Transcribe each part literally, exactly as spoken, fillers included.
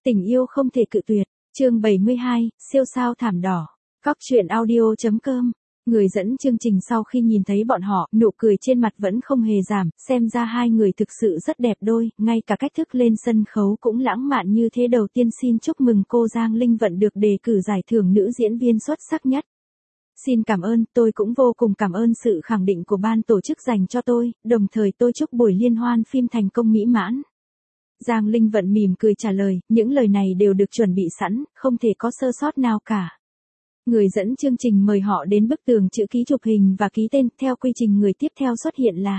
Tình yêu không thể cự tuyệt, chương bảy mươi hai, siêu sao thảm đỏ. Cóc truyện audio chấm com. Người dẫn chương trình sau khi nhìn thấy bọn họ, nụ cười trên mặt vẫn không hề giảm, xem ra hai người thực sự rất đẹp đôi, ngay cả cách thức lên sân khấu cũng lãng mạn như thế. Đầu tiên xin chúc mừng cô Giang Linh Vận được đề cử giải thưởng nữ diễn viên xuất sắc nhất. Xin cảm ơn, tôi cũng vô cùng cảm ơn sự khẳng định của ban tổ chức dành cho tôi, đồng thời tôi chúc buổi liên hoan phim thành công mỹ mãn. Giang Linh Vận mỉm cười trả lời, những lời này đều được chuẩn bị sẵn, không thể có sơ sót nào cả. Người dẫn chương trình mời họ đến bức tường chữ ký chụp hình và ký tên, theo quy trình người tiếp theo xuất hiện là.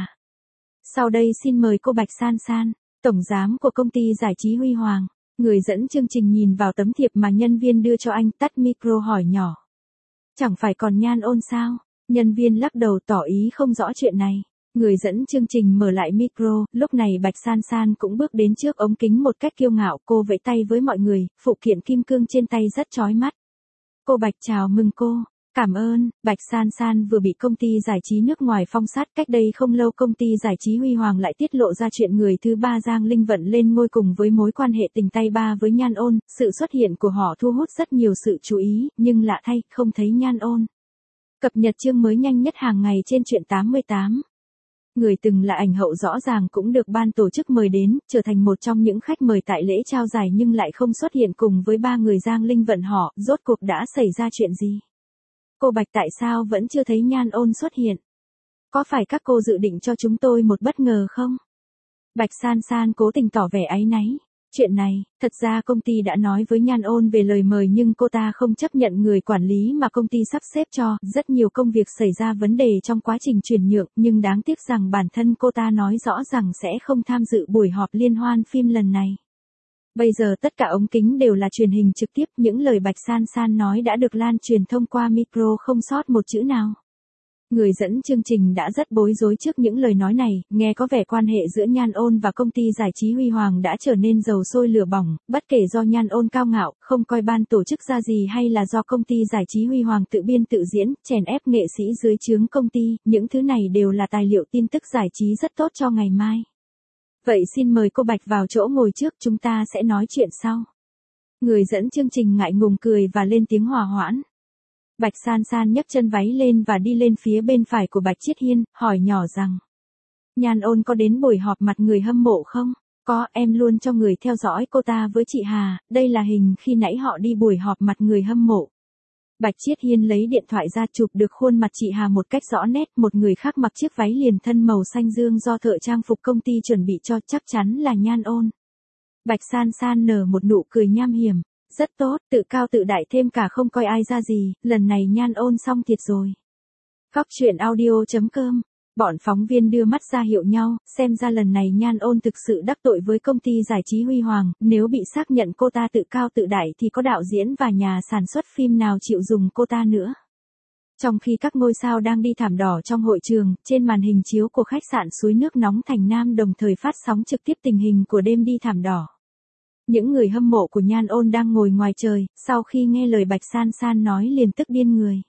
Sau đây xin mời cô Bạch San San, tổng giám của công ty giải trí Huy Hoàng. Người dẫn chương trình nhìn vào tấm thiệp mà nhân viên đưa cho anh, tắt micro hỏi nhỏ. Chẳng phải còn Nhan Ôn sao? Nhân viên lắc đầu tỏ ý không rõ chuyện này. Người dẫn chương trình mở lại micro, lúc này Bạch San San cũng bước đến trước ống kính một cách kiêu ngạo, cô vẫy tay với mọi người, phụ kiện kim cương trên tay rất chói mắt. Cô Bạch chào mừng cô, cảm ơn. Bạch San San vừa bị công ty giải trí nước ngoài phong sát, cách đây không lâu công ty giải trí Huy Hoàng lại tiết lộ ra chuyện người thứ ba Giang Linh Vận lên ngôi cùng với mối quan hệ tình tay ba với Nhan Ôn, sự xuất hiện của họ thu hút rất nhiều sự chú ý, nhưng lạ thay, không thấy Nhan Ôn. Cập nhật chương mới nhanh nhất hàng ngày trên truyện tám mươi tám. Người từng là ảnh hậu rõ ràng cũng được ban tổ chức mời đến, trở thành một trong những khách mời tại lễ trao giải nhưng lại không xuất hiện cùng với ba người Giang Linh Vận họ, rốt cuộc đã xảy ra chuyện gì? Cô Bạch tại sao vẫn chưa thấy Nhan Ôn xuất hiện? Có phải các cô dự định cho chúng tôi một bất ngờ không? Bạch San San cố tình tỏ vẻ áy náy. Chuyện này, thật ra công ty đã nói với Nhan Ôn về lời mời nhưng cô ta không chấp nhận người quản lý mà công ty sắp xếp cho, rất nhiều công việc xảy ra vấn đề trong quá trình chuyển nhượng, nhưng đáng tiếc rằng bản thân cô ta nói rõ rằng sẽ không tham dự buổi họp liên hoan phim lần này. Bây giờ tất cả ống kính đều là truyền hình trực tiếp, những lời Bạch San San nói đã được lan truyền thông qua micro không sót một chữ nào. Người dẫn chương trình đã rất bối rối trước những lời nói này, nghe có vẻ quan hệ giữa Nhan Ôn và công ty giải trí Huy Hoàng đã trở nên dầu sôi lửa bỏng, bất kể do Nhan Ôn cao ngạo, không coi ban tổ chức ra gì hay là do công ty giải trí Huy Hoàng tự biên tự diễn, chèn ép nghệ sĩ dưới trướng công ty, những thứ này đều là tài liệu tin tức giải trí rất tốt cho ngày mai. Vậy xin mời cô Bạch vào chỗ ngồi trước, chúng ta sẽ nói chuyện sau. Người dẫn chương trình ngại ngùng cười và lên tiếng hòa hoãn. Bạch San San nhấc chân váy lên và đi lên phía bên phải của Bạch Chiết Hiên, hỏi nhỏ rằng. Nhan Ôn có đến buổi họp mặt người hâm mộ không? Có, em luôn cho người theo dõi cô ta với chị Hà, đây là hình khi nãy họ đi buổi họp mặt người hâm mộ. Bạch Chiết Hiên lấy điện thoại ra chụp được khuôn mặt chị Hà một cách rõ nét, một người khác mặc chiếc váy liền thân màu xanh dương do thợ trang phục công ty chuẩn bị cho, chắc chắn là Nhan Ôn. Bạch San San nở một nụ cười nham hiểm. Rất tốt, tự cao tự đại thêm cả không coi ai ra gì, lần này Nhan Ôn xong thiệt rồi. Cóc truyện audio chấm com. Bọn phóng viên đưa mắt ra hiệu nhau, xem ra lần này Nhan Ôn thực sự đắc tội với công ty giải trí Huy Hoàng, nếu bị xác nhận cô ta tự cao tự đại thì có đạo diễn và nhà sản xuất phim nào chịu dùng cô ta nữa. Trong khi các ngôi sao đang đi thảm đỏ trong hội trường, trên màn hình chiếu của khách sạn suối nước nóng Thành Nam đồng thời phát sóng trực tiếp tình hình của đêm đi thảm đỏ. Những người hâm mộ của Nhan Ôn đang ngồi ngoài trời, sau khi nghe lời Bạch San San nói liền tức điên người.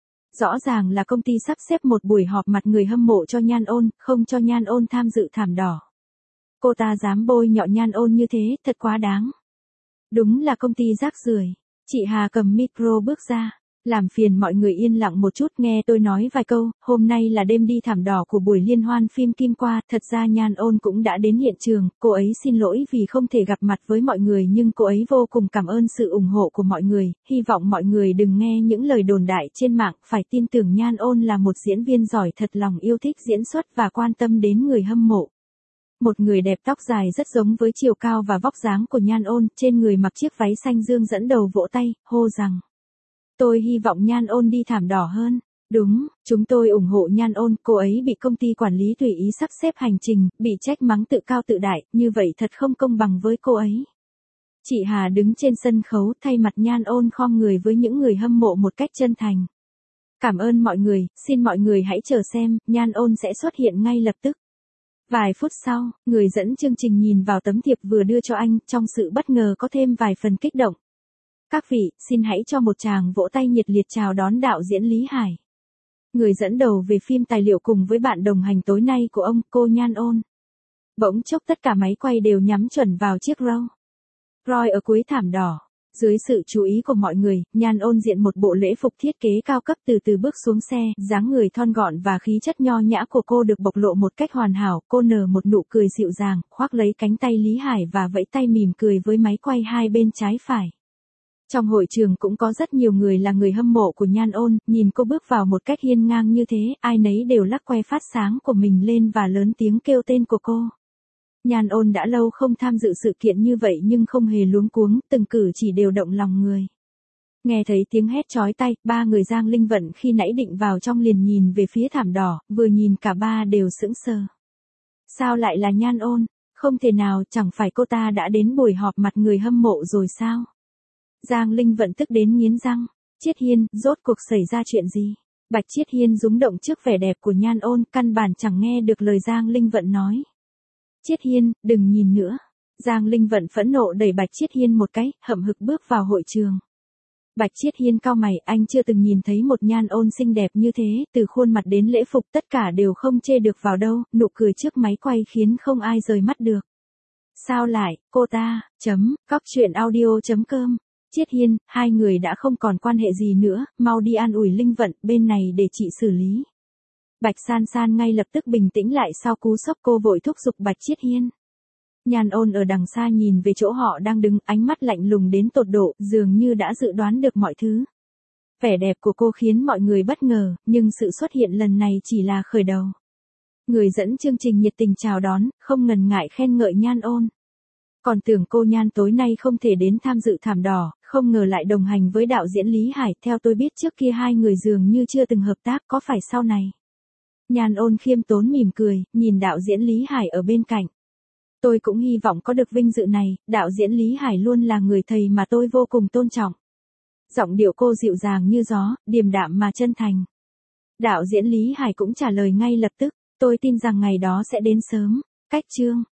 Rõ ràng là công ty sắp xếp một buổi họp mặt người hâm mộ cho Nhan Ôn, không cho Nhan Ôn tham dự thảm đỏ. Cô ta dám bôi nhọ Nhan Ôn như thế, thật quá đáng. Đúng là công ty rác rưởi. Chị Hà cầm micro bước ra. Làm phiền mọi người yên lặng một chút, nghe tôi nói vài câu, hôm nay là đêm đi thảm đỏ của buổi liên hoan phim Kim Qua, thật ra Nhan Ôn cũng đã đến hiện trường, cô ấy xin lỗi vì không thể gặp mặt với mọi người nhưng cô ấy vô cùng cảm ơn sự ủng hộ của mọi người, hy vọng mọi người đừng nghe những lời đồn đại trên mạng, phải tin tưởng Nhan Ôn là một diễn viên giỏi thật lòng yêu thích diễn xuất và quan tâm đến người hâm mộ. Một người đẹp tóc dài rất giống với chiều cao và vóc dáng của Nhan Ôn, trên người mặc chiếc váy xanh dương dẫn đầu vỗ tay, hô rằng. Tôi hy vọng Nhan Ôn đi thảm đỏ hơn. Đúng, chúng tôi ủng hộ Nhan Ôn, cô ấy bị công ty quản lý tùy ý sắp xếp hành trình, bị trách mắng tự cao tự đại, như vậy thật không công bằng với cô ấy. Chị Hà đứng trên sân khấu thay mặt Nhan Ôn khom người với những người hâm mộ một cách chân thành. Cảm ơn mọi người, xin mọi người hãy chờ xem, Nhan Ôn sẽ xuất hiện ngay lập tức. Vài phút sau, người dẫn chương trình nhìn vào tấm thiệp vừa đưa cho anh, trong sự bất ngờ có thêm vài phần kích động. Các vị, xin hãy cho một tràng vỗ tay nhiệt liệt chào đón đạo diễn Lý Hải. Người dẫn đầu về phim tài liệu cùng với bạn đồng hành tối nay của ông, cô Nhan Ôn. Bỗng chốc tất cả máy quay đều nhắm chuẩn vào chiếc Rolls Roy ở cuối thảm đỏ. Dưới sự chú ý của mọi người, Nhan Ôn diện một bộ lễ phục thiết kế cao cấp từ từ bước xuống xe, dáng người thon gọn và khí chất nho nhã của cô được bộc lộ một cách hoàn hảo, cô nở một nụ cười dịu dàng, khoác lấy cánh tay Lý Hải và vẫy tay mỉm cười với máy quay hai bên trái phải. Trong hội trường cũng có rất nhiều người là người hâm mộ của Nhan Ôn, nhìn cô bước vào một cách hiên ngang như thế, ai nấy đều lắc que phát sáng của mình lên và lớn tiếng kêu tên của cô. Nhan Ôn đã lâu không tham dự sự kiện như vậy nhưng không hề luống cuống, từng cử chỉ đều động lòng người. Nghe thấy tiếng hét chói tai, ba người Giang Linh Vận khi nãy định vào trong liền nhìn về phía thảm đỏ, vừa nhìn cả ba đều sững sờ. Sao lại là Nhan Ôn? Không thể nào, chẳng phải cô ta đã đến buổi họp mặt người hâm mộ rồi sao? Giang Linh Vận tức đến nghiến răng. Chiết Hiên, rốt cuộc xảy ra chuyện gì? Bạch Chiết Hiên rúng động trước vẻ đẹp của Nhan Ôn, căn bản chẳng nghe được lời Giang Linh Vận nói. Chiết Hiên, đừng nhìn nữa. Giang Linh Vận phẫn nộ đẩy Bạch Chiết Hiên một cái, hậm hực bước vào hội trường. Bạch Chiết Hiên cau mày, anh chưa từng nhìn thấy một Nhan Ôn xinh đẹp như thế, từ khuôn mặt đến lễ phục tất cả đều không chê được vào đâu, nụ cười trước máy quay khiến không ai rời mắt được. Sao lại, cô ta, chấm, cóc truyện audio chấm com. Chiết Hiên, hai người đã không còn quan hệ gì nữa, mau đi an ủi Linh Vận, bên này để chị xử lý. Bạch San San ngay lập tức bình tĩnh lại sau cú sốc, cô vội thúc giục Bạch Chiết Hiên. Nhan Ôn ở đằng xa nhìn về chỗ họ đang đứng, ánh mắt lạnh lùng đến tột độ, dường như đã dự đoán được mọi thứ. Vẻ đẹp của cô khiến mọi người bất ngờ, nhưng sự xuất hiện lần này chỉ là khởi đầu. Người dẫn chương trình nhiệt tình chào đón, không ngần ngại khen ngợi Nhan Ôn. Còn tưởng cô Nhan tối nay không thể đến tham dự thảm đỏ, không ngờ lại đồng hành với đạo diễn Lý Hải, theo tôi biết trước kia hai người dường như chưa từng hợp tác, có phải sau này? Nhan Ôn khiêm tốn mỉm cười, nhìn đạo diễn Lý Hải ở bên cạnh. Tôi cũng hy vọng có được vinh dự này, đạo diễn Lý Hải luôn là người thầy mà tôi vô cùng tôn trọng. Giọng điệu cô dịu dàng như gió, điềm đạm mà chân thành. Đạo diễn Lý Hải cũng trả lời ngay lập tức, tôi tin rằng ngày đó sẽ đến sớm. Cách chương